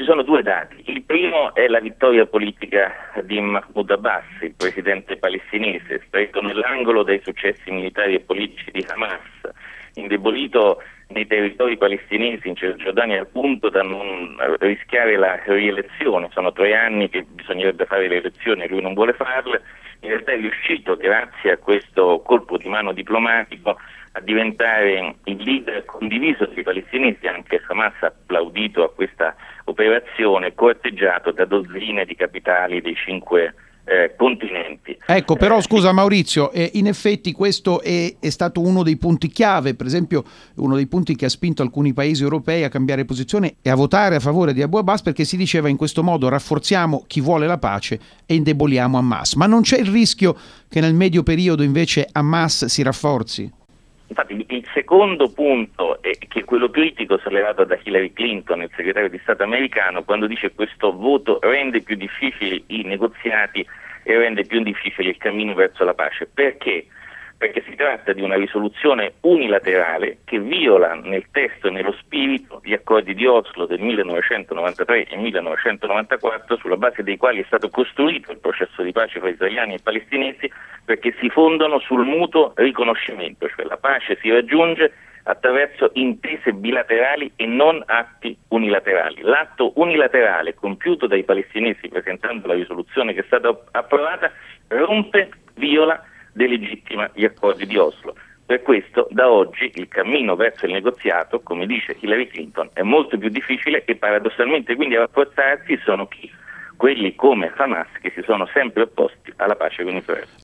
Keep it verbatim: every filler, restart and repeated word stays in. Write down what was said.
sono due dati. Il primo è la vittoria politica di Mahmoud Abbas, il presidente palestinese, stretto nell'angolo dai successi militari e politici di Hamas, indebolito nei territori palestinesi in Cisgiordania al punto da non rischiare la rielezione. Sono tre anni che bisognerebbe fare le elezioni e lui non vuole farle. In realtà è riuscito, grazie a questo colpo di mano diplomatico, a diventare il leader condiviso dei palestinesi. Anche Hamas ha applaudito a questa operazione, corteggiato da dozzine di capitali dei cinque eh, continenti. Ecco, però eh, scusa Maurizio, eh, in effetti questo è, è stato uno dei punti chiave, per esempio uno dei punti che ha spinto alcuni paesi europei a cambiare posizione e a votare a favore di Abu Abbas, perché si diceva in questo modo rafforziamo chi vuole la pace e indeboliamo Hamas. Ma non c'è il rischio che nel medio periodo invece Hamas si rafforzi? Infatti il secondo punto è che quello critico sollevato da Hillary Clinton, il segretario di Stato americano, quando dice che questo voto rende più difficili i negoziati e rende più difficile il cammino verso la pace. Perché? Perché si tratta di una risoluzione unilaterale che viola nel testo e nello spirito gli accordi di Oslo del millenovecentonovantatré e millenovecentonovantaquattro, sulla base dei quali è stato costruito il processo di pace fra israeliani e palestinesi, perché si fondano sul mutuo riconoscimento, cioè la pace si raggiunge attraverso intese bilaterali e non atti unilaterali. L'atto unilaterale compiuto dai palestinesi presentando la risoluzione che è stata approvata rompe, viola, delegittima gli accordi di Oslo. Per questo da oggi il cammino verso il negoziato, come dice Hillary Clinton, è molto più difficile e paradossalmente quindi a rafforzarsi sono chi? Quelli come Hamas che si sono sempre opposti alla pace con Israele.